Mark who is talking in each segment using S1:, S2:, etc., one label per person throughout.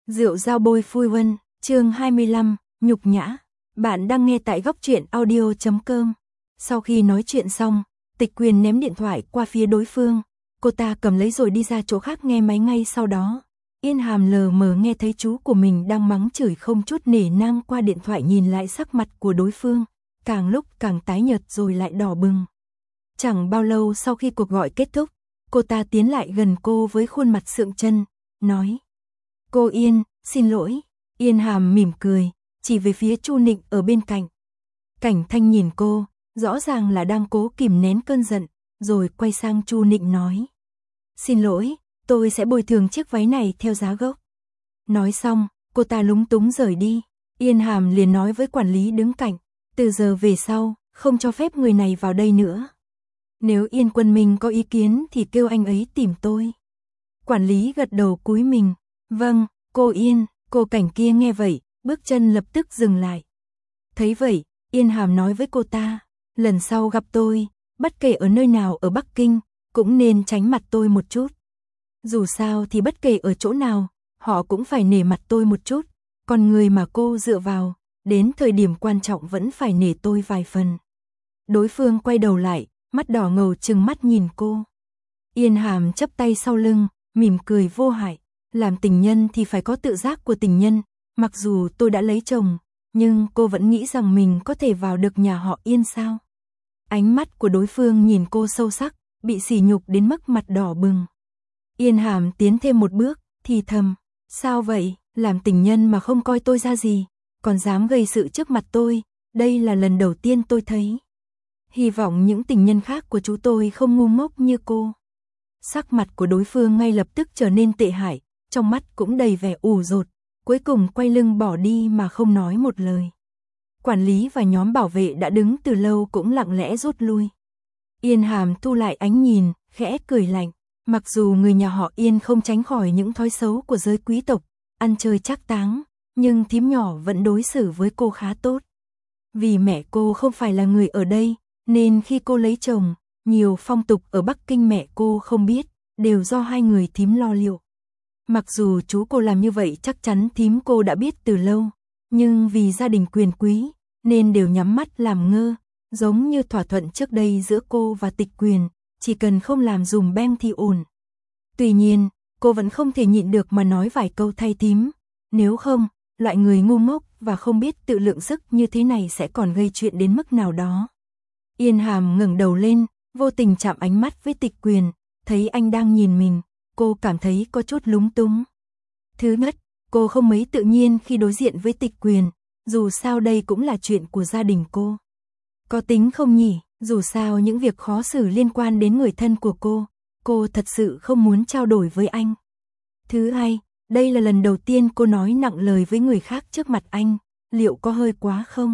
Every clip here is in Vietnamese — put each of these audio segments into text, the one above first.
S1: Rượu dao bôi phui vân, chương 25, nhục nhã. Bạn đang nghe tại góc truyện audio.com. Sau khi nói chuyện xong, Tịch Quyền ném điện thoại qua phía đối phương. Cô ta cầm lấy rồi đi ra chỗ khác nghe máy ngay sau đó. Yên Hàm lờ mờ nghe thấy chú của mình đang mắng chửi không chút nể nang qua điện thoại, nhìn lại sắc mặt của đối phương. Càng lúc càng tái nhợt rồi lại đỏ bừng. Chẳng bao lâu sau khi cuộc gọi kết thúc, cô ta tiến lại gần cô với khuôn mặt sượng trân, nói: "Cô Yên, xin lỗi." Yên Hàm mỉm cười, chỉ về phía Chu Nịnh ở bên cạnh. Cảnh Thanh nhìn cô, rõ ràng là đang cố kìm nén cơn giận, rồi quay sang Chu Nịnh nói: "Xin lỗi, tôi sẽ bồi thường chiếc váy này theo giá gốc." Nói xong, cô ta lúng túng rời đi. Yên Hàm liền nói với quản lý đứng cạnh: "Từ giờ về sau, không cho phép người này vào đây nữa. Nếu Yên Quân Minh có ý kiến thì kêu anh ấy tìm tôi." Quản lý gật đầu cúi mình: "Vâng, cô Yên." Cô Cảnh kia nghe vậy, bước chân lập tức dừng lại. Thấy vậy, Yên Hàm nói với cô ta: "Lần sau gặp tôi, bất kể ở nơi nào ở Bắc Kinh, cũng nên tránh mặt tôi một chút. Dù sao thì bất kể ở chỗ nào, họ cũng phải nể mặt tôi một chút. Còn người mà cô dựa vào, đến thời điểm quan trọng vẫn phải nể tôi vài phần." Đối phương quay đầu lại, mắt đỏ ngầu trừng mắt nhìn cô. Yên Hàm chắp tay sau lưng, mỉm cười vô hại: "Làm tình nhân thì phải có tự giác của tình nhân, mặc dù tôi đã lấy chồng, nhưng cô vẫn nghĩ rằng mình có thể vào được nhà họ Yên sao?" Ánh mắt của đối phương nhìn cô sâu sắc, bị sỉ nhục đến mức mặt đỏ bừng. Yên Hàm tiến thêm một bước, thì thầm: "Sao vậy, làm tình nhân mà không coi tôi ra gì, còn dám gây sự trước mặt tôi, đây là lần đầu tiên tôi thấy. Hy vọng những tình nhân khác của chú tôi không ngu ngốc như cô." Sắc mặt của đối phương ngay lập tức trở nên tệ hại, trong mắt cũng đầy vẻ ủ rột, cuối cùng quay lưng bỏ đi mà không nói một lời. Quản lý và nhóm bảo vệ đã đứng từ lâu cũng lặng lẽ rút lui. Yên Hàm thu lại ánh nhìn, khẽ cười lạnh. Mặc dù người nhà họ Yên không tránh khỏi những thói xấu của giới quý tộc, ăn chơi trác táng, nhưng thím nhỏ vẫn đối xử với cô khá tốt. Vì mẹ cô không phải là người ở đây, nên khi cô lấy chồng, nhiều phong tục ở Bắc Kinh mẹ cô không biết, đều do hai người thím lo liệu. Mặc dù chú cô làm như vậy chắc chắn thím cô đã biết từ lâu, nhưng vì gia đình quyền quý, nên đều nhắm mắt làm ngơ, giống như thỏa thuận trước đây giữa cô và Tịch Quyền, chỉ cần không làm dùm beng thì ổn. Tuy nhiên, cô vẫn không thể nhịn được mà nói vài câu thay thím, nếu không, loại người ngu ngốc và không biết tự lượng sức như thế này sẽ còn gây chuyện đến mức nào đó. Yên Hàm ngẩng đầu lên, vô tình chạm ánh mắt với Tịch Quyền, thấy anh đang nhìn mình, cô cảm thấy có chút lúng túng. Thứ nhất, cô không mấy tự nhiên khi đối diện với Tịch Quyền, dù sao đây cũng là chuyện của gia đình cô. Có tính không nhỉ, dù sao những việc khó xử liên quan đến người thân của cô thật sự không muốn trao đổi với anh. Thứ hai, đây là lần đầu tiên cô nói nặng lời với người khác trước mặt anh, liệu có hơi quá không?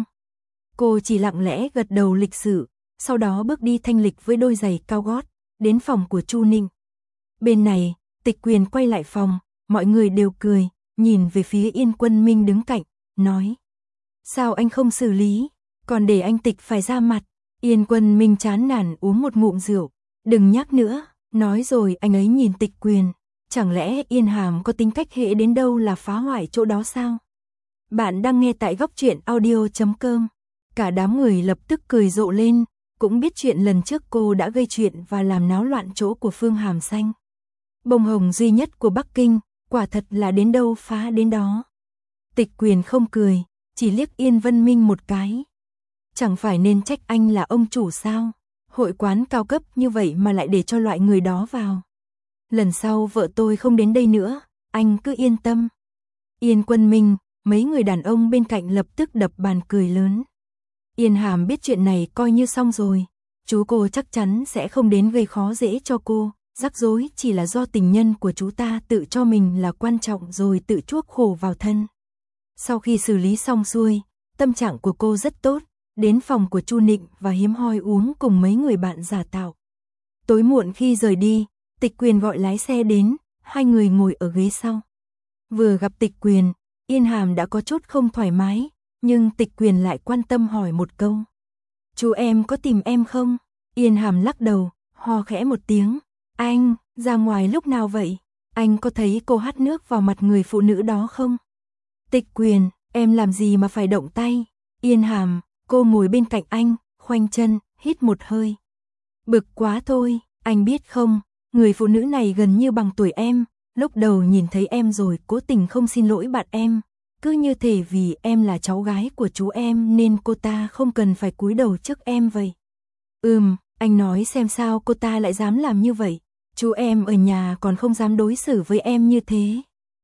S1: Cô chỉ lặng lẽ gật đầu lịch sự, sau đó bước đi thanh lịch với đôi giày cao gót, đến phòng của Chu Ninh. Bên này, Tịch Quyền quay lại phòng, mọi người đều cười, nhìn về phía Yên Quân Minh đứng cạnh, nói: "Sao anh không xử lý, còn để anh Tịch phải ra mặt." Yên Quân Minh chán nản uống một ngụm rượu: "Đừng nhắc nữa." Nói rồi anh ấy nhìn Tịch Quyền: "Chẳng lẽ Yên Hàm có tính cách hễ đến đâu là phá hoại chỗ đó sao?" Bạn đang nghe tại góc truyện audio.com. Cả đám người lập tức cười rộ lên, cũng biết chuyện lần trước cô đã gây chuyện và làm náo loạn chỗ của Phương Hàm Xanh. Bông hồng duy nhất của Bắc Kinh, quả thật là đến đâu phá đến đó. Tịch Quyền không cười, chỉ liếc Yên Vân Minh một cái. Chẳng phải nên trách anh là ông chủ sao? Hội quán cao cấp như vậy mà lại để cho loại người đó vào. Lần sau vợ tôi không đến đây nữa, anh cứ yên tâm. Yên Quân Minh, mấy người đàn ông bên cạnh lập tức đập bàn cười lớn. Yên Hàm biết chuyện này coi như xong rồi, chú cô chắc chắn sẽ không đến gây khó dễ cho cô, rắc rối chỉ là do tình nhân của chú ta tự cho mình là quan trọng rồi tự chuốc khổ vào thân. Sau khi xử lý xong xuôi, tâm trạng của cô rất tốt, đến phòng của Chu Nịnh và hiếm hoi uống cùng mấy người bạn giả tạo. Tối muộn khi rời đi, Tịch Quyền gọi lái xe đến, hai người ngồi ở ghế sau. Vừa gặp Tịch Quyền, Yên Hàm đã có chút không thoải mái, nhưng Tịch Quyền lại quan tâm hỏi một câu: "Chú em có tìm em không?" Yên Hàm lắc đầu, ho khẽ một tiếng: "Anh, ra ngoài lúc nào vậy?" anh có thấy cô hắt nước vào mặt người phụ nữ đó không? Tịch Quyền, em làm gì mà phải động tay? Yên Hàm, cô ngồi bên cạnh anh, khoanh chân, hít một hơi. Bực quá thôi, anh biết không, người phụ nữ này gần như bằng tuổi em, lúc đầu nhìn thấy em rồi cố tình không xin lỗi bạn em. Cứ như thể vì em là cháu gái của chú em nên cô ta không cần phải cúi đầu trước em vậy. Anh nói xem sao cô ta lại dám làm như vậy. Chú em ở nhà còn không dám đối xử với em như thế.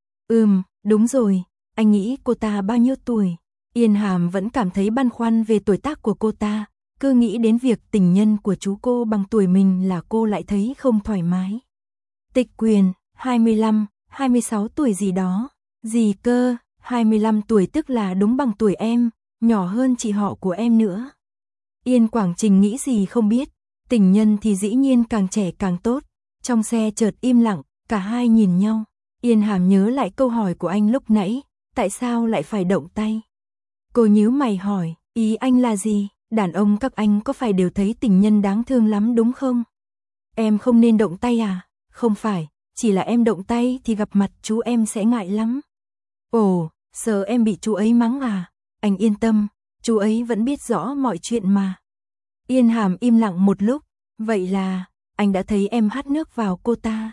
S1: Đúng rồi, anh nghĩ cô ta bao nhiêu tuổi? Yên Hàm vẫn cảm thấy băn khoăn về tuổi tác của cô ta. Cứ nghĩ đến việc tình nhân của chú cô bằng tuổi mình là cô lại thấy không thoải mái. Tịch Quyền, 25, 26 tuổi gì đó. Gì cơ, 25 tuổi tức là đúng bằng tuổi em, nhỏ hơn chị họ của em nữa. Yên Quảng Trình nghĩ gì không biết, tình nhân thì dĩ nhiên càng trẻ càng tốt. Trong xe chợt im lặng, cả hai nhìn nhau. Yên Hàm nhớ lại câu hỏi của anh lúc nãy, tại sao lại phải động tay? Cô nhíu mày hỏi, ý anh là gì? Đàn ông các anh có phải đều thấy tình nhân đáng thương lắm đúng không? Em không nên động tay à? Không phải, chỉ là em động tay thì gặp mặt chú em sẽ ngại lắm. Ồ, sợ em bị chú ấy mắng à? Anh yên tâm, chú ấy vẫn biết rõ mọi chuyện mà. Yên Hàm im lặng một lúc, vậy là, anh đã thấy em hắt nước vào cô ta.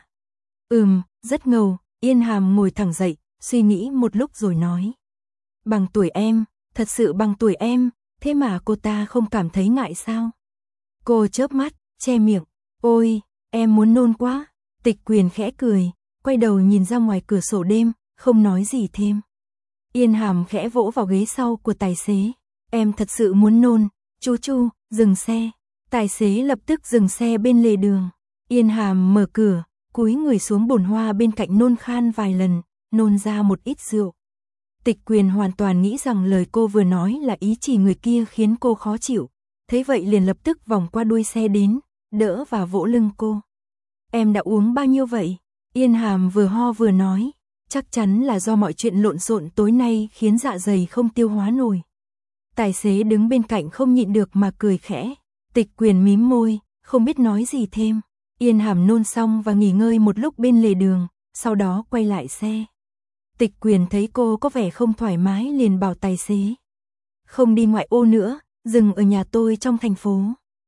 S1: Rất ngầu, Yên Hàm ngồi thẳng dậy, suy nghĩ một lúc rồi nói. Bằng tuổi em, thật sự bằng tuổi em, thế mà cô ta không cảm thấy ngại sao? Cô chớp mắt, che miệng, ôi, em muốn nôn quá. Tịch Quyền khẽ cười, quay đầu nhìn ra ngoài cửa sổ đêm, không nói gì thêm. Yên Hàm khẽ vỗ vào ghế sau của tài xế, em thật sự muốn nôn, chú, dừng xe. Tài xế lập tức dừng xe bên lề đường. Yên Hàm mở cửa, cúi người xuống bồn hoa bên cạnh nôn khan vài lần, nôn ra một ít rượu. Tịch Quyền hoàn toàn nghĩ rằng lời cô vừa nói là ý chỉ người kia khiến cô khó chịu. Thế vậy liền lập tức vòng qua đuôi xe đến, đỡ và vỗ lưng cô. Em đã uống bao nhiêu vậy? Yên Hàm vừa ho vừa nói, chắc chắn là do mọi chuyện lộn xộn tối nay khiến dạ dày không tiêu hóa nổi. Tài xế đứng bên cạnh không nhịn được mà cười khẽ. Tịch Quyền mím môi, không biết nói gì thêm. Yên Hàm nôn xong và nghỉ ngơi một lúc bên lề đường, sau đó quay lại xe. Tịch Quyền thấy cô có vẻ không thoải mái liền bảo tài xế. Không đi ngoại ô nữa, dừng ở nhà tôi trong thành phố.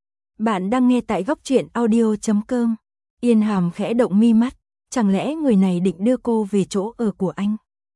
S1: Bạn đang nghe tại góc truyện audio.com. Yên Hàm khẽ động mi mắt, chẳng lẽ người này định đưa cô về chỗ ở của anh?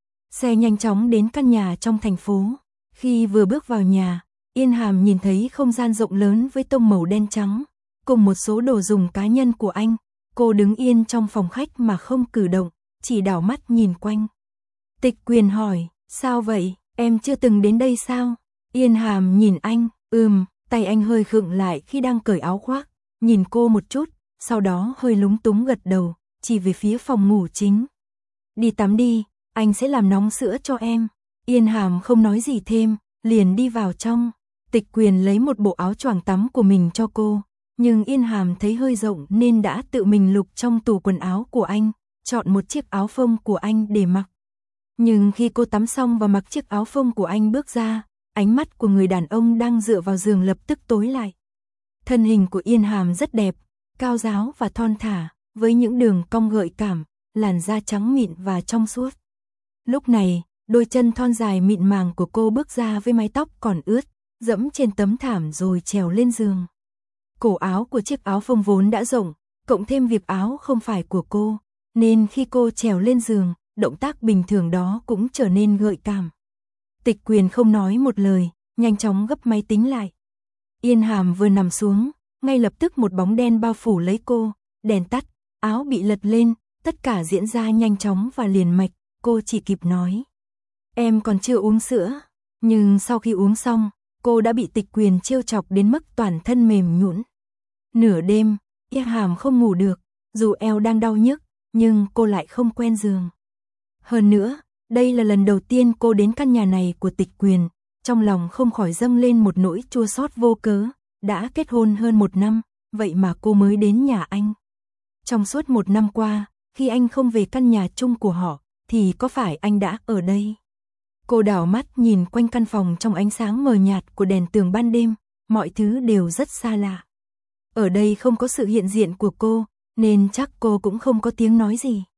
S1: Xe nhanh chóng đến căn nhà trong thành phố. Khi vừa bước vào nhà, Yên Hàm nhìn thấy không gian rộng lớn với tông màu đen trắng, cùng một số đồ dùng cá nhân của anh. Cô đứng yên trong phòng khách mà không cử động, chỉ đảo mắt nhìn quanh. Tịch Quyền hỏi, sao vậy, em chưa từng đến đây sao? Yên Hàm nhìn anh, tay anh hơi khựng lại khi đang cởi áo khoác, nhìn cô một chút, sau đó hơi lúng túng gật đầu, chỉ về phía phòng ngủ chính. Đi tắm đi, anh sẽ làm nóng sữa cho em. Yên Hàm không nói gì thêm, liền đi vào trong. Tịch Quyền lấy một bộ áo choàng tắm của mình cho cô, nhưng Yên Hàm thấy hơi rộng nên đã tự mình lục trong tủ quần áo của anh, chọn một chiếc áo phông của anh để mặc. Nhưng khi cô tắm xong và mặc chiếc áo phông của anh bước ra, ánh mắt của người đàn ông đang dựa vào giường lập tức tối lại. Thân hình của Yên Hàm rất đẹp, cao ráo và thon thả, với những đường cong gợi cảm, làn da trắng mịn và trong suốt. Lúc này, đôi chân thon dài mịn màng của cô bước ra với mái tóc còn ướt, dẫm trên tấm thảm rồi trèo lên giường. Cổ áo của chiếc áo phông vốn đã rộng, cộng thêm việc áo không phải của cô, nên khi cô trèo lên giường, động tác bình thường đó cũng trở nên gợi cảm. Tịch Quyền không nói một lời, nhanh chóng gấp máy tính lại. Yên Hàm vừa nằm xuống, ngay lập tức một bóng đen bao phủ lấy cô, đèn tắt, áo bị lật lên, tất cả diễn ra nhanh chóng và liền mạch, cô chỉ kịp nói. Em còn chưa uống sữa, nhưng sau khi uống xong, cô đã bị Tịch Quyền trêu chọc đến mức toàn thân mềm nhũn. Nửa đêm, Yên Hàm không ngủ được, dù eo đang đau nhức, nhưng cô lại không quen giường. Hơn nữa, đây là lần đầu tiên cô đến căn nhà này của Tịch Quyền, trong lòng không khỏi dâng lên một nỗi chua xót vô cớ, đã kết hôn hơn 1 năm, vậy mà cô mới đến nhà anh. Trong suốt 1 năm qua, khi anh không về căn nhà chung của họ, thì có phải anh đã ở đây? Cô đảo mắt nhìn quanh căn phòng trong ánh sáng mờ nhạt của đèn tường ban đêm, mọi thứ đều rất xa lạ. Ở đây không có sự hiện diện của cô, nên chắc cô cũng không có tiếng nói gì.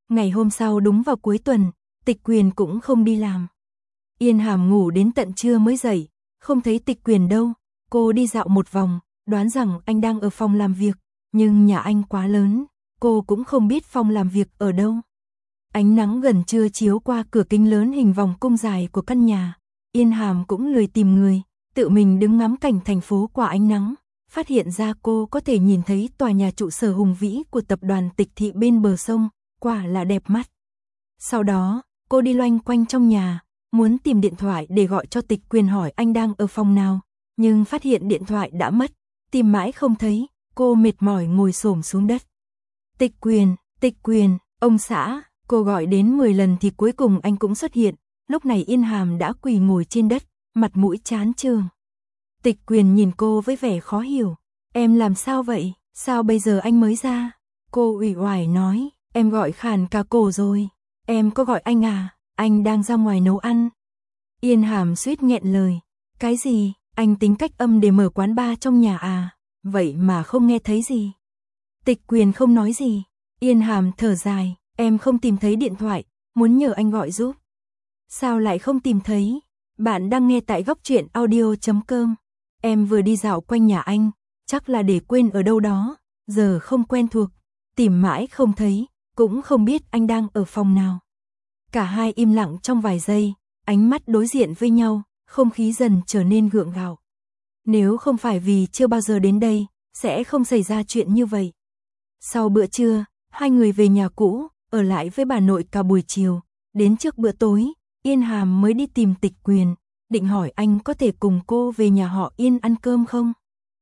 S1: Ngày hôm sau đúng vào cuối tuần, Tịch Quyền cũng không đi làm. Yên Hàm ngủ đến tận trưa mới dậy, không thấy Tịch Quyền đâu. Cô đi dạo một vòng, đoán rằng anh đang ở phòng làm việc, nhưng nhà anh quá lớn, cô cũng không biết phòng làm việc ở đâu. Ánh nắng gần trưa chiếu qua cửa kính lớn hình vòng cung dài của căn nhà. Yên Hàm cũng lười tìm người, tự mình đứng ngắm cảnh thành phố qua ánh nắng, phát hiện ra cô có thể nhìn thấy tòa nhà trụ sở hùng vĩ của tập đoàn Tịch Thị bên bờ sông, quả là đẹp mắt. Sau đó, cô đi loanh quanh trong nhà, muốn tìm điện thoại để gọi cho Tịch Quyền hỏi anh đang ở phòng nào, nhưng phát hiện điện thoại đã mất, tìm mãi không thấy, cô mệt mỏi ngồi xổm xuống đất. Tịch Quyền, ông xã, cô gọi đến 10 lần thì cuối cùng anh cũng xuất hiện, lúc này Yên Hàm đã quỳ ngồi trên đất, mặt mũi chán chường. Tịch Quyền nhìn cô với vẻ khó hiểu, em làm sao vậy, sao bây giờ anh mới ra? Cô uể oải nói, em gọi khàn cả cổ rồi, em có gọi anh à, anh đang ra ngoài nấu ăn. Yên Hàm suýt nghẹn lời, cái gì, anh tính cách âm để mở quán bar trong nhà à, vậy mà không nghe thấy gì. Tịch Quyền không nói gì, Yên Hàm thở dài, em không tìm thấy điện thoại, muốn nhờ anh gọi giúp. Sao lại không tìm thấy? Bạn đang nghe tại góc truyện audio.com. Em vừa đi dạo quanh nhà anh, chắc là để quên ở đâu đó, giờ không quen thuộc, tìm mãi không thấy, cũng không biết anh đang ở phòng nào. Cả hai im lặng trong vài giây, ánh mắt đối diện với nhau, không khí dần trở nên gượng gạo. Nếu không phải vì chưa bao giờ đến đây, sẽ không xảy ra chuyện như vậy. Sau bữa trưa, hai người về nhà cũ, ở lại với bà nội cả buổi chiều, đến trước bữa tối, Yên Hàm mới đi tìm Tịch Quyền, định hỏi anh có thể cùng cô về nhà họ Yên ăn cơm không?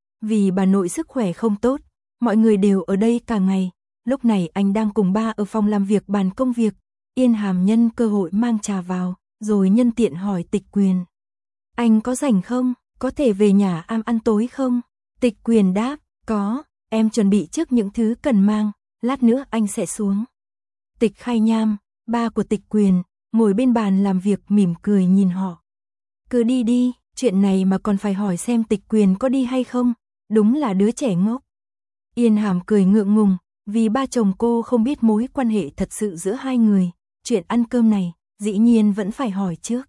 S1: Vì bà nội sức khỏe không tốt, mọi người đều ở đây cả ngày, lúc này anh đang cùng ba ở phòng làm việc bàn công việc, Yên Hàm nhân cơ hội mang trà vào, rồi nhân tiện hỏi Tịch Quyền. Anh có rảnh không? Có thể về nhà ăn tối không? Tịch Quyền đáp, có, em chuẩn bị trước những thứ cần mang, lát nữa anh sẽ xuống. Tịch Khai Nham, ba của Tịch Quyền, ngồi bên bàn làm việc mỉm cười nhìn họ. Cứ đi đi, chuyện này mà còn phải hỏi xem Tịch Quyền có đi hay không, đúng là đứa trẻ ngốc. Yên Hàm cười ngượng ngùng, vì ba chồng cô không biết mối quan hệ thật sự giữa hai người, chuyện ăn cơm này, dĩ nhiên vẫn phải hỏi trước.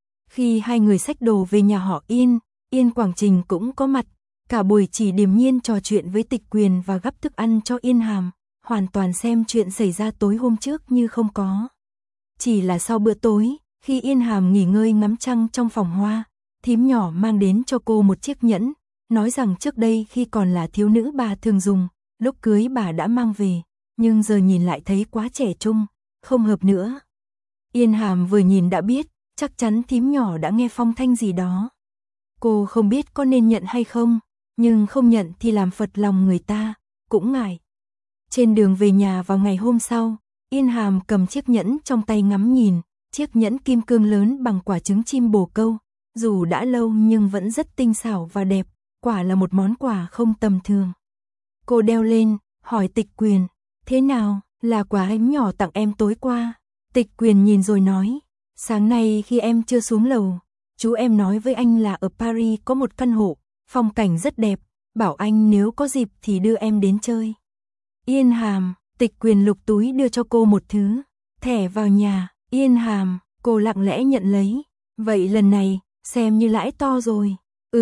S1: Khi hai người xách đồ về nhà họ Yên, Yên Quảng Trình cũng có mặt, cả buổi chỉ điềm nhiên trò chuyện với Tịch Quyền và gắp thức ăn cho Yên Hàm, hoàn toàn xem chuyện xảy ra tối hôm trước như không có. Chỉ là sau bữa tối, khi Yên Hàm nghỉ ngơi ngắm trăng trong phòng hoa, thím nhỏ mang đến cho cô một chiếc nhẫn, nói rằng trước đây khi còn là thiếu nữ bà thường dùng, lúc cưới bà đã mang về, nhưng giờ nhìn lại thấy quá trẻ trung, không hợp nữa. Yên Hàm vừa nhìn đã biết, chắc chắn thím nhỏ đã nghe phong thanh gì đó. Cô không biết có nên nhận hay không, nhưng không nhận thì làm phật lòng người ta, cũng ngại. Trên đường về nhà vào ngày hôm sau, Yên Hàm cầm chiếc nhẫn trong tay ngắm nhìn, chiếc nhẫn kim cương lớn bằng quả trứng chim bồ câu, dù đã lâu nhưng vẫn rất tinh xảo và đẹp, quả là một món quà không tầm thường. Cô đeo lên, hỏi Tịch Quyền, thế nào, là quà anh nhỏ tặng em tối qua? Tịch Quyền nhìn rồi nói, sáng nay khi em chưa xuống lầu, chú em nói với anh là ở Paris có một căn hộ, phong cảnh rất đẹp, bảo anh nếu có dịp thì đưa em đến chơi. Yên Hàm, Tịch Quyền lục túi đưa cho cô một thứ, thẻ vào nhà. Yên Hàm, cô lặng lẽ nhận lấy, vậy lần này, xem như lãi to rồi.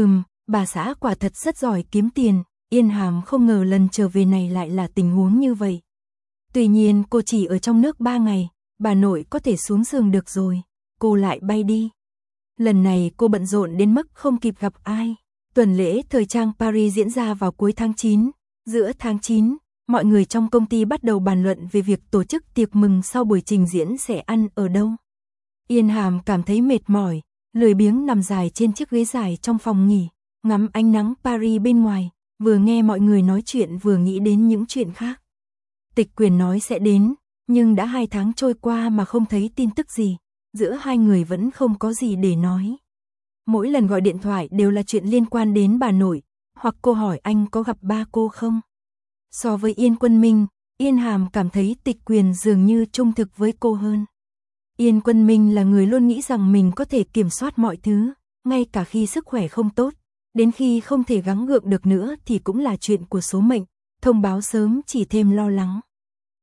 S1: Bà xã quả thật rất giỏi kiếm tiền, Yên Hàm không ngờ lần trở về này lại là tình huống như vậy. Tuy nhiên cô chỉ ở trong nước 3 ngày, bà nội có thể xuống giường được rồi, cô lại bay đi. Lần này cô bận rộn đến mức không kịp gặp ai. Tuần lễ thời trang Paris diễn ra vào cuối tháng 9, giữa tháng 9. Mọi người trong công ty bắt đầu bàn luận về việc tổ chức tiệc mừng sau buổi trình diễn sẽ ăn ở đâu. Yên Hàm cảm thấy mệt mỏi, lười biếng nằm dài trên chiếc ghế dài trong phòng nghỉ, ngắm ánh nắng Paris bên ngoài, vừa nghe mọi người nói chuyện vừa nghĩ đến những chuyện khác. Tịch Quyền nói sẽ đến, nhưng đã 2 tháng trôi qua mà không thấy tin tức gì, giữa hai người vẫn không có gì để nói. Mỗi lần gọi điện thoại đều là chuyện liên quan đến bà nội, hoặc cô hỏi anh có gặp ba cô không. So với Yên Quân Minh, Yên Hàm cảm thấy Tịch Quyền dường như trung thực với cô hơn. Yên Quân Minh là người luôn nghĩ rằng mình có thể kiểm soát mọi thứ, ngay cả khi sức khỏe không tốt, đến khi không thể gắng gượng được nữa thì cũng là chuyện của số mệnh, thông báo sớm chỉ thêm lo lắng.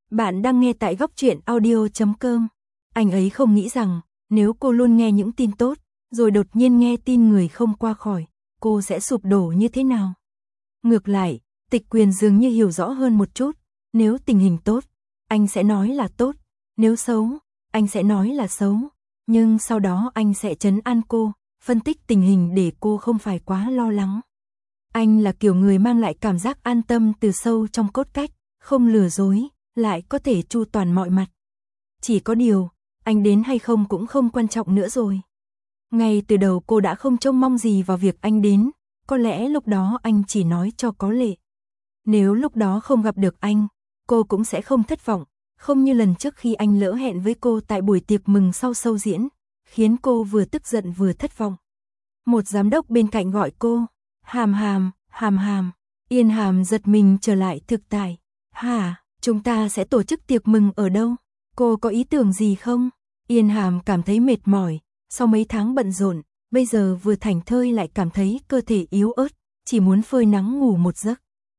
S1: Bạn đang nghe tại góc truyện audio.com. Anh ấy không nghĩ rằng, nếu cô luôn nghe những tin tốt, rồi đột nhiên nghe tin người không qua khỏi, cô sẽ sụp đổ như thế nào. Ngược lại, Tịch Quyền dường như hiểu rõ hơn một chút, nếu tình hình tốt, anh sẽ nói là tốt, nếu xấu, anh sẽ nói là xấu, nhưng sau đó anh sẽ trấn an cô, phân tích tình hình để cô không phải quá lo lắng. Anh là kiểu người mang lại cảm giác an tâm từ sâu trong cốt cách, không lừa dối, lại có thể chu toàn mọi mặt. Chỉ có điều, anh đến hay không cũng không quan trọng nữa rồi. Ngay từ đầu cô đã không trông mong gì vào việc anh đến, có lẽ lúc đó anh chỉ nói cho có lệ. Nếu lúc đó không gặp được anh, cô cũng sẽ không thất vọng, không như lần trước khi anh lỡ hẹn với cô tại buổi tiệc mừng sau show diễn, khiến cô vừa tức giận vừa thất vọng. Một giám đốc bên cạnh gọi cô, Hàm Hàm, Hàm Hàm. Yên Hàm giật mình trở lại thực tại. Hả, chúng ta sẽ tổ chức tiệc mừng ở đâu? Cô có ý tưởng gì không? Yên Hàm cảm thấy mệt mỏi, sau mấy tháng bận rộn, bây giờ vừa thảnh thơi lại cảm thấy cơ thể yếu ớt, chỉ muốn phơi nắng ngủ một giấc.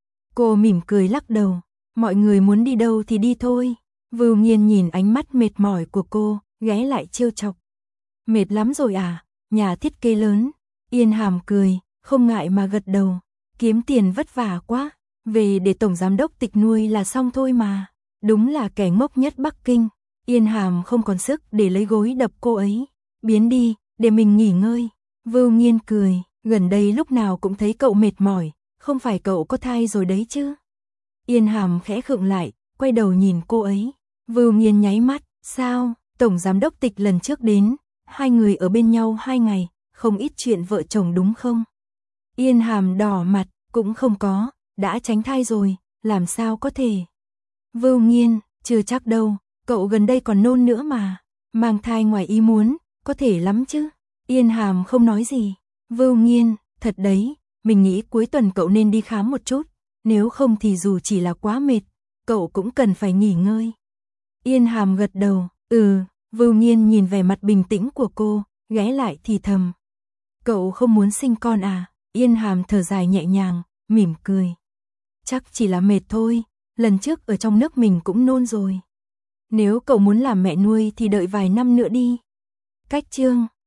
S1: Cô mỉm cười lắc đầu, mọi người muốn đi đâu thì đi thôi. Vưu Nghiên nhìn ánh mắt mệt mỏi của cô, ghé lại trêu chọc. Mệt lắm rồi à, nhà thiết kế lớn. Yên Hàm cười, không ngại mà gật đầu. Kiếm tiền vất vả quá, về để tổng giám đốc Tịch nuôi là xong thôi mà. Đúng là kẻ ngốc nhất Bắc Kinh. Yên Hàm không còn sức để lấy gối đập cô ấy. Biến đi, để mình nghỉ ngơi. Vưu Nghiên cười, gần đây lúc nào cũng thấy cậu mệt mỏi, không phải cậu có thai rồi đấy chứ? Yên Hàm khẽ khựng lại, quay đầu nhìn cô ấy. Vưu Nghiên nháy mắt, sao, tổng giám đốc Tịch lần trước đến, hai người ở bên nhau 2 ngày, không ít chuyện vợ chồng đúng không? Yên Hàm đỏ mặt, cũng không có, đã tránh thai rồi, làm sao có thể? Vưu Nghiên, chưa chắc đâu, cậu gần đây còn nôn nữa mà, mang thai ngoài ý muốn, có thể lắm chứ. Yên Hàm không nói gì. Vưu Nghiên, thật đấy, mình nghĩ cuối tuần cậu nên đi khám một chút, nếu không thì dù chỉ là quá mệt, cậu cũng cần phải nghỉ ngơi. Yên Hàm gật đầu, Vưu Nghiên nhìn vẻ mặt bình tĩnh của cô, ghé lại thì thầm. Cậu không muốn sinh con à? Yên Hàm thở dài nhẹ nhàng, mỉm cười. Chắc chỉ là mệt thôi, lần trước ở trong nước mình cũng nôn rồi. Nếu cậu muốn làm mẹ nuôi thì đợi vài năm nữa đi. Cách chương